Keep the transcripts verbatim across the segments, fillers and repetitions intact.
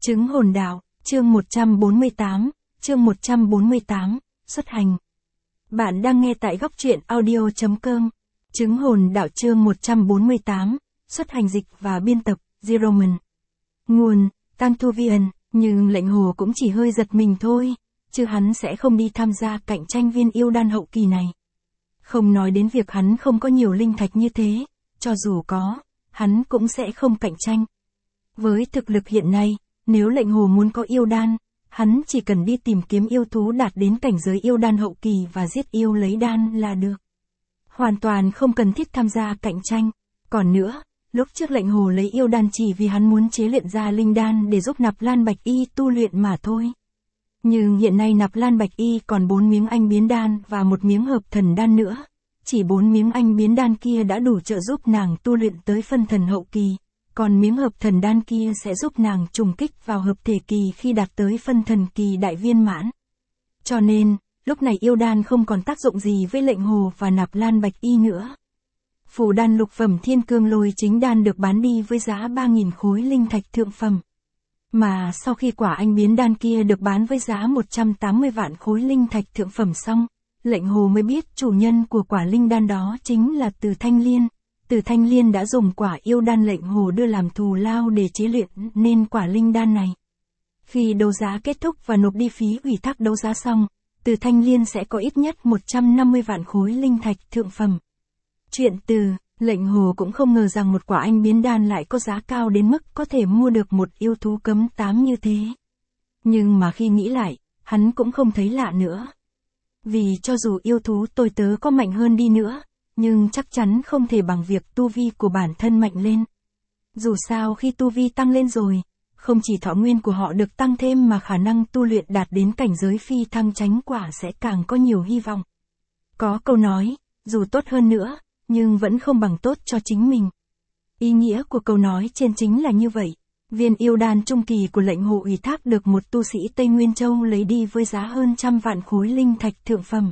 Chứng hồn đạo, chương một trăm bốn mươi tám, chương một trăm bốn mươi tám, xuất hành. Bạn đang nghe tại góc truyện audio.com. Chứng hồn đạo chương một trăm bốn mươi tám, xuất hành dịch và biên tập, Zeroman. Nguồn, Tăng Thu Vian, nhưng lệnh hồ cũng chỉ hơi giật mình thôi, chứ hắn sẽ không đi tham gia cạnh tranh viên yêu đan hậu kỳ này. Không nói đến việc hắn không có nhiều linh thạch như thế, cho dù có, hắn cũng sẽ không cạnh tranh. Với thực lực hiện nay, nếu lệnh hồ muốn có yêu đan, hắn chỉ cần đi tìm kiếm yêu thú đạt đến cảnh giới yêu đan hậu kỳ và giết yêu lấy đan là được. Hoàn toàn không cần thiết tham gia cạnh tranh. Còn nữa, lúc trước lệnh hồ lấy yêu đan chỉ vì hắn muốn chế luyện ra linh đan để giúp Nạp Lan Bạch Y tu luyện mà thôi. Nhưng hiện nay Nạp Lan Bạch Y còn bốn miếng anh biến đan và một miếng hợp thần đan nữa. Chỉ bốn miếng anh biến đan kia đã đủ trợ giúp nàng tu luyện tới phân thần hậu kỳ. Còn miếng hợp thần đan kia sẽ giúp nàng trùng kích vào hợp thể kỳ khi đạt tới phân thần kỳ đại viên mãn. Cho nên, lúc này yêu đan không còn tác dụng gì với lệnh hồ và Nạp Lan Bạch Y nữa. Phù đan lục phẩm thiên cương lôi chính đan được bán đi với giá ba nghìn khối linh thạch thượng phẩm. Mà sau khi quả anh biến đan kia được bán với giá một trăm tám mươi vạn khối linh thạch thượng phẩm xong, lệnh hồ mới biết chủ nhân của quả linh đan đó chính là Từ Thanh Liên. Từ Thanh Liên đã dùng quả yêu đan lệnh hồ đưa làm thù lao để chế luyện nên quả linh đan này. Khi đấu giá kết thúc và nộp đi phí ủy thác đấu giá xong, Từ Thanh Liên sẽ có ít nhất một trăm năm mươi vạn khối linh thạch thượng phẩm. Chuyện từ, lệnh hồ cũng không ngờ rằng một quả anh biến đan lại có giá cao đến mức có thể mua được một yêu thú cấm tám như thế. Nhưng mà khi nghĩ lại, hắn cũng không thấy lạ nữa. Vì cho dù yêu thú tôi tớ có mạnh hơn đi nữa, nhưng chắc chắn không thể bằng việc tu vi của bản thân mạnh lên. Dù sao khi tu vi tăng lên rồi, không chỉ thọ nguyên của họ được tăng thêm mà khả năng tu luyện đạt đến cảnh giới phi thăng chánh quả sẽ càng có nhiều hy vọng. Có câu nói, dù tốt hơn nữa, nhưng vẫn không bằng tốt cho chính mình. Ý nghĩa của câu nói trên chính là như vậy. Viên yêu đan trung kỳ của lệnh hồ ủy thác được một tu sĩ Tây Nguyên Châu lấy đi với giá hơn trăm vạn khối linh thạch thượng phẩm.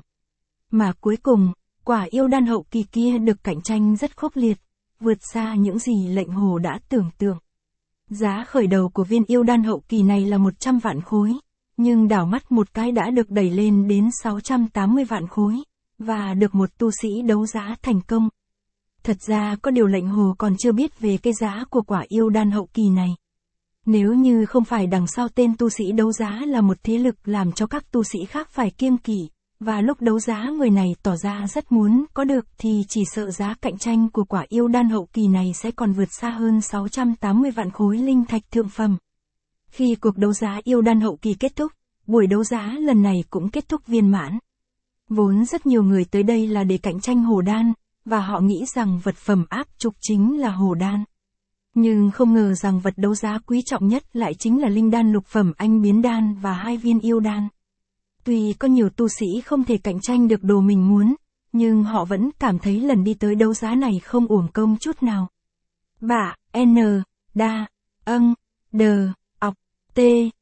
Mà cuối cùng, quả yêu đan hậu kỳ kia được cạnh tranh rất khốc liệt, vượt xa những gì lệnh hồ đã tưởng tượng. Giá khởi đầu của viên yêu đan hậu kỳ này là một trăm vạn khối, nhưng đảo mắt một cái đã được đẩy lên đến sáu trăm tám mươi vạn khối, và được một tu sĩ đấu giá thành công. Thật ra có điều lệnh hồ còn chưa biết về cái giá của quả yêu đan hậu kỳ này. Nếu như không phải đằng sau tên tu sĩ đấu giá là một thế lực làm cho các tu sĩ khác phải kiêng kỵ, và lúc đấu giá người này tỏ ra rất muốn có được thì chỉ sợ giá cạnh tranh của quả yêu đan hậu kỳ này sẽ còn vượt xa hơn sáu trăm tám mươi vạn khối linh thạch thượng phẩm. Khi cuộc đấu giá yêu đan hậu kỳ kết thúc, buổi đấu giá lần này cũng kết thúc viên mãn. Vốn rất nhiều người tới đây là để cạnh tranh hồ đan, và họ nghĩ rằng vật phẩm áp trục chính là hồ đan. Nhưng không ngờ rằng vật đấu giá quý trọng nhất lại chính là linh đan lục phẩm anh biến đan và hai viên yêu đan. Tuy có nhiều tu sĩ không thể cạnh tranh được đồ mình muốn, nhưng họ vẫn cảm thấy lần đi tới đấu giá này không uổng công chút nào. Bạ, N, Đa, Âng, Đờ, Ọc, T,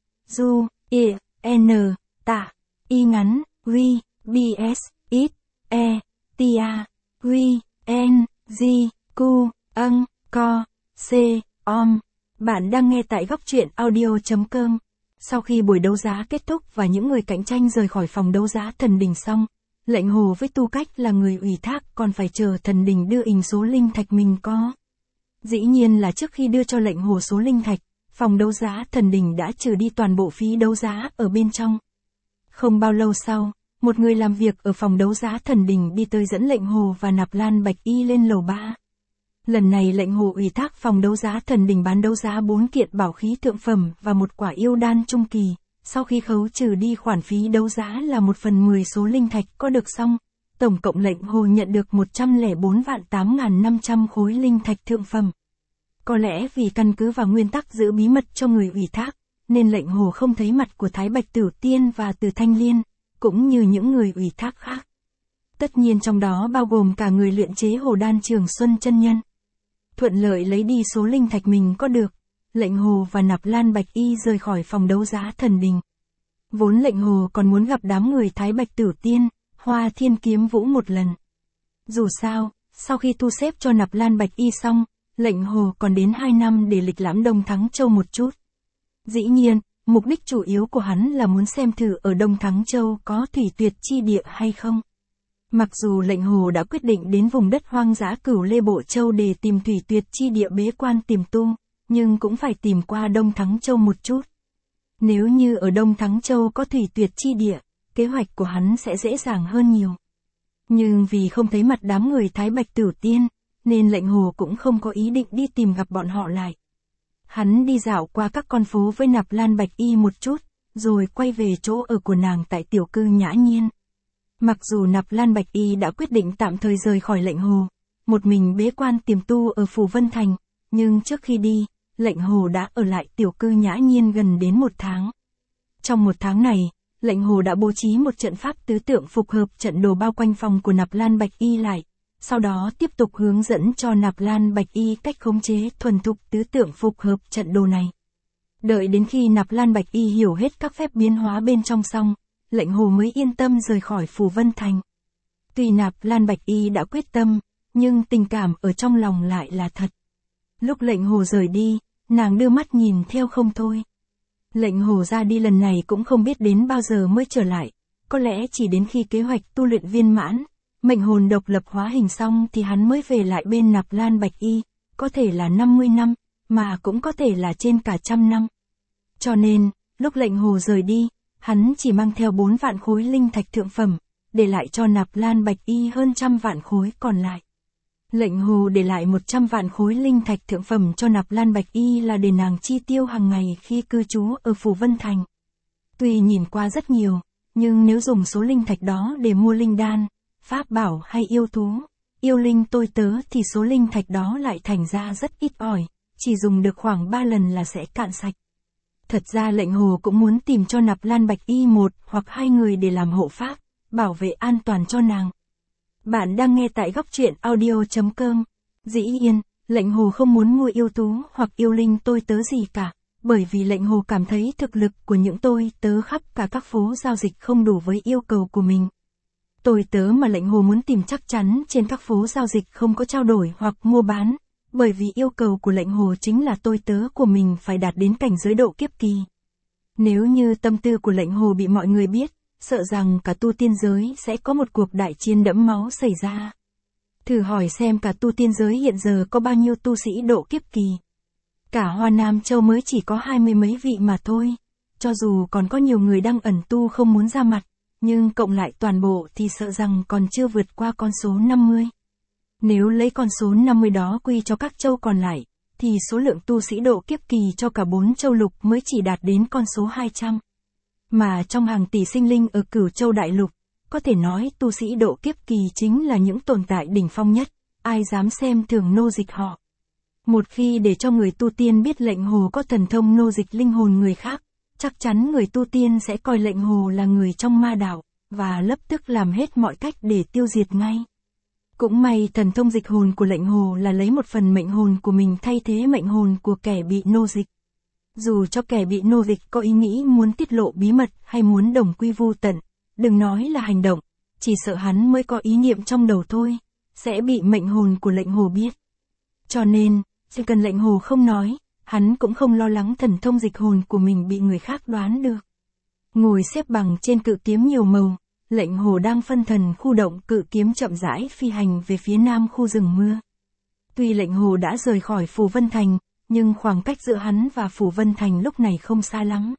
Du, I, N, Tạ, Y ngắn, Quy, B S, X, E, Tia, Quy, N, G, Q, Âng, Co, C, Om. Bạn đang nghe tại góc truyện audio.com. Sau khi buổi đấu giá kết thúc và những người cạnh tranh rời khỏi phòng đấu giá thần đình xong, lệnh hồ với tư cách là người ủy thác còn phải chờ thần đình đưa ình số linh thạch mình có. Dĩ nhiên là trước khi đưa cho lệnh hồ số linh thạch, phòng đấu giá thần đình đã trừ đi toàn bộ phí đấu giá ở bên trong. Không bao lâu sau, một người làm việc ở phòng đấu giá thần đình đi tới dẫn lệnh hồ và Nạp Lan Bạch Y lên lầu ba. Lần này lệnh hồ ủy thác phòng đấu giá thần đình bán đấu giá bốn kiện bảo khí thượng phẩm và một quả yêu đan trung kỳ, sau khi khấu trừ đi khoản phí đấu giá là một phần mười số linh thạch có được xong, tổng cộng lệnh hồ nhận được một trăm lẻ bốn vạn tám nghìn năm trăm khối linh thạch thượng phẩm. Có lẽ vì căn cứ vào nguyên tắc giữ bí mật cho người ủy thác, nên lệnh hồ không thấy mặt của Thái Bạch Tửu Tiên và Từ Thanh Liên, cũng như những người ủy thác khác. Tất nhiên trong đó bao gồm cả người luyện chế hồ đan Trường Xuân chân nhân. Thuận lợi lấy đi số linh thạch mình có được, lệnh hồ và Nạp Lan Bạch Y rời khỏi phòng đấu giá thần đình. Vốn lệnh hồ còn muốn gặp đám người Thái Bạch Tửu Tiên, Hoa Thiên Kiếm Vũ một lần. Dù sao, sau khi tu xếp cho Nạp Lan Bạch Y xong, lệnh hồ còn đến hai năm để lịch lãm Đông Thắng Châu một chút. Dĩ nhiên, mục đích chủ yếu của hắn là muốn xem thử ở Đông Thắng Châu có thủy tuyệt chi địa hay không. Mặc dù lệnh hồ đã quyết định đến vùng đất hoang dã Cửu Lê Bộ Châu để tìm thủy tuyệt chi địa bế quan tìm tu, nhưng cũng phải tìm qua Đông Thắng Châu một chút. Nếu như ở Đông Thắng Châu có thủy tuyệt chi địa, kế hoạch của hắn sẽ dễ dàng hơn nhiều. Nhưng vì không thấy mặt đám người Thái Bạch Tử Tiên, nên lệnh hồ cũng không có ý định đi tìm gặp bọn họ lại. Hắn đi dạo qua các con phố với Nạp Lan Bạch Y một chút, rồi quay về chỗ ở của nàng tại tiểu cư Nhã Nhiên. Mặc dù Nạp Lan Bạch Y đã quyết định tạm thời rời khỏi lệnh hồ, một mình bế quan tiềm tu ở Phù Vân Thành, nhưng trước khi đi, lệnh hồ đã ở lại tiểu cư Nhã Nhiên gần đến một tháng. Trong một tháng này, lệnh hồ đã bố trí một trận pháp tứ tượng phục hợp trận đồ bao quanh phòng của Nạp Lan Bạch Y lại, sau đó tiếp tục hướng dẫn cho Nạp Lan Bạch Y cách khống chế thuần thục tứ tượng phục hợp trận đồ này. Đợi đến khi Nạp Lan Bạch Y hiểu hết các phép biến hóa bên trong xong, lệnh hồ mới yên tâm rời khỏi Phù Vân Thành. Tuy Nạp Lan Bạch Y đã quyết tâm, nhưng tình cảm ở trong lòng lại là thật. Lúc lệnh hồ rời đi, nàng đưa mắt nhìn theo không thôi. Lệnh hồ ra đi lần này cũng không biết đến bao giờ mới trở lại, có lẽ chỉ đến khi kế hoạch tu luyện viên mãn, mệnh hồn độc lập hóa hình xong thì hắn mới về lại bên Nạp Lan Bạch Y, có thể là năm mươi năm, mà cũng có thể là trên cả trăm năm. Cho nên, lúc lệnh hồ rời đi, hắn chỉ mang theo bốn vạn khối linh thạch thượng phẩm, để lại cho Nạp Lan Bạch Y hơn trăm vạn khối còn lại. Lệnh hồ để lại một trăm vạn khối linh thạch thượng phẩm cho Nạp Lan Bạch Y là để nàng chi tiêu hàng ngày khi cư trú ở Phù Vân Thành. Tuy nhìn qua rất nhiều, nhưng nếu dùng số linh thạch đó để mua linh đan, pháp bảo hay yêu thú, yêu linh tôi tớ thì số linh thạch đó lại thành ra rất ít ỏi, chỉ dùng được khoảng ba lần là sẽ cạn sạch. Thật ra lệnh hồ cũng muốn tìm cho Nạp Lan Bạch Y một hoặc hai người để làm hộ pháp, bảo vệ an toàn cho nàng. Bạn đang nghe tại góc truyện audio chấm com. Dĩ nhiên, lệnh hồ không muốn mua yêu thú hoặc yêu linh tôi tớ gì cả, bởi vì lệnh hồ cảm thấy thực lực của những tôi tớ khắp cả các phố giao dịch không đủ với yêu cầu của mình. Tôi tớ mà lệnh hồ muốn tìm chắc chắn trên các phố giao dịch không có trao đổi hoặc mua bán, bởi vì yêu cầu của lệnh hồ chính là tôi tớ của mình phải đạt đến cảnh giới độ kiếp kỳ. Nếu như tâm tư của lệnh hồ bị mọi người biết, sợ rằng cả tu tiên giới sẽ có một cuộc đại chiến đẫm máu xảy ra. Thử hỏi xem cả tu tiên giới hiện giờ có bao nhiêu tu sĩ độ kiếp kỳ. Cả Hoa Nam Châu mới chỉ có hai mươi mấy vị mà thôi. Cho dù còn có nhiều người đang ẩn tu không muốn ra mặt, nhưng cộng lại toàn bộ thì sợ rằng còn chưa vượt qua con số năm mươi. Nếu lấy con số năm mươi đó quy cho các châu còn lại, thì số lượng tu sĩ độ kiếp kỳ cho cả bốn châu lục mới chỉ đạt đến con số hai trăm. Mà trong hàng tỷ sinh linh ở Cửu Châu Đại Lục, có thể nói tu sĩ độ kiếp kỳ chính là những tồn tại đỉnh phong nhất, ai dám xem thường nô dịch họ. Một khi để cho người tu tiên biết lệnh hồ có thần thông nô dịch linh hồn người khác, chắc chắn người tu tiên sẽ coi lệnh hồ là người trong ma đạo, và lập tức làm hết mọi cách để tiêu diệt ngay. Cũng may thần thông dịch hồn của lệnh hồ là lấy một phần mệnh hồn của mình thay thế mệnh hồn của kẻ bị nô dịch. Dù cho kẻ bị nô dịch có ý nghĩ muốn tiết lộ bí mật hay muốn đồng quy vu tận, đừng nói là hành động, chỉ sợ hắn mới có ý niệm trong đầu thôi, sẽ bị mệnh hồn của lệnh hồ biết. Cho nên, chỉ cần lệnh hồ không nói, hắn cũng không lo lắng thần thông dịch hồn của mình bị người khác đoán được. Ngồi xếp bằng trên cự kiếm nhiều màu, lệnh hồ đang phân thần khu động cự kiếm chậm rãi phi hành về phía nam khu rừng mưa. Tuy lệnh hồ đã rời khỏi Phù Vân Thành, nhưng khoảng cách giữa hắn và Phù Vân Thành lúc này không xa lắm.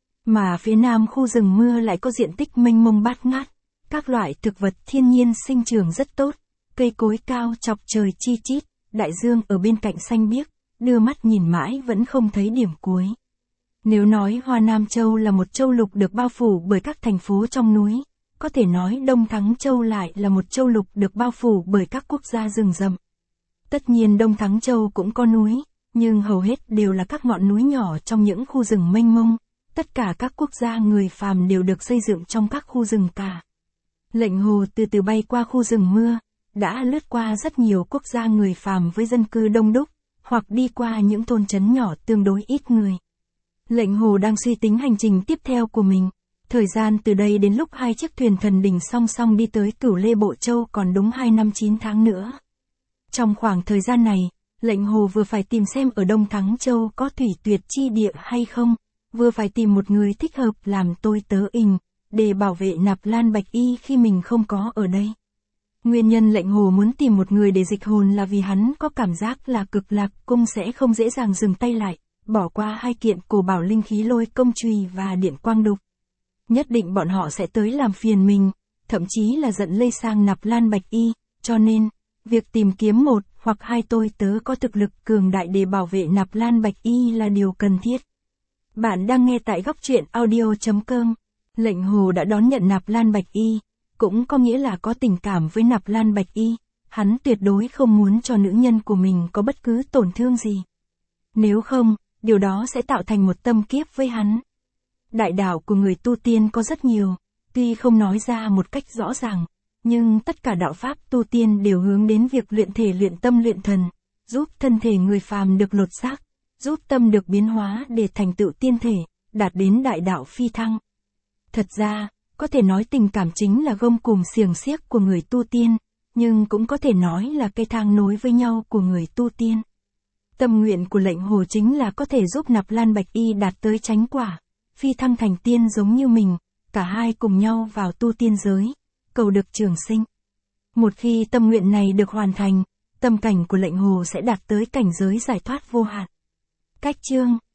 Mà phía nam khu rừng mưa lại có diện tích mênh mông bát ngát, các loại thực vật thiên nhiên sinh trưởng rất tốt, cây cối cao chọc trời chi chít, đại dương ở bên cạnh xanh biếc, đưa mắt nhìn mãi vẫn không thấy điểm cuối. Nếu nói Hoa Nam Châu là một châu lục được bao phủ bởi các thành phố trong núi, có thể nói Đông Thắng Châu lại là một châu lục được bao phủ bởi các quốc gia rừng rậm. Tất nhiên Đông Thắng Châu cũng có núi, nhưng hầu hết đều là các ngọn núi nhỏ trong những khu rừng mênh mông, tất cả các quốc gia người phàm đều được xây dựng trong các khu rừng cả. Lệnh hồ từ từ bay qua khu rừng mưa, đã lướt qua rất nhiều quốc gia người phàm với dân cư đông đúc, hoặc đi qua những thôn trấn nhỏ tương đối ít người. Lệnh hồ đang suy tính hành trình tiếp theo của mình. Thời gian từ đây đến lúc hai chiếc thuyền thần đình song song đi tới Cửu Lê Bộ Châu còn đúng hai năm chín tháng nữa. Trong khoảng thời gian này, lệnh hồ vừa phải tìm xem ở Đông Thắng Châu có thủy tuyệt chi địa hay không, vừa phải tìm một người thích hợp làm tôi tớ ình, để bảo vệ Nạp Lan Bạch Y khi mình không có ở đây. Nguyên nhân lệnh hồ muốn tìm một người để dịch hồn là vì hắn có cảm giác là Cực Lạc Cung sẽ không dễ dàng dừng tay lại, bỏ qua hai kiện cổ bảo linh khí Lôi Công Chùy và Điện Quang Đục. Nhất định bọn họ sẽ tới làm phiền mình, thậm chí là giận lây sang Nạp Lan Bạch Y, cho nên, việc tìm kiếm một hoặc hai tôi tớ có thực lực cường đại để bảo vệ Nạp Lan Bạch Y là điều cần thiết. Bạn đang nghe tại góc truyện audio chấm com. Lệnh hồ đã đón nhận Nạp Lan Bạch Y, cũng có nghĩa là có tình cảm với Nạp Lan Bạch Y, hắn tuyệt đối không muốn cho nữ nhân của mình có bất cứ tổn thương gì. Nếu không, điều đó sẽ tạo thành một tâm kiếp với hắn. Đại đạo của người tu tiên có rất nhiều, tuy không nói ra một cách rõ ràng, nhưng tất cả đạo pháp tu tiên đều hướng đến việc luyện thể luyện tâm luyện thần, giúp thân thể người phàm được lột xác, giúp tâm được biến hóa để thành tựu tiên thể, đạt đến đại đạo phi thăng. Thật ra, có thể nói tình cảm chính là gông cùm xiềng xiếc của người tu tiên, nhưng cũng có thể nói là cây thang nối với nhau của người tu tiên. Tâm nguyện của lệnh hồ chính là có thể giúp Nạp Lan Bạch Y đạt tới chánh quả, phi thăng thành tiên giống như mình, cả hai cùng nhau vào tu tiên giới, cầu được trường sinh. Một khi tâm nguyện này được hoàn thành, tâm cảnh của lệnh hồ sẽ đạt tới cảnh giới giải thoát vô hạn. Cách chương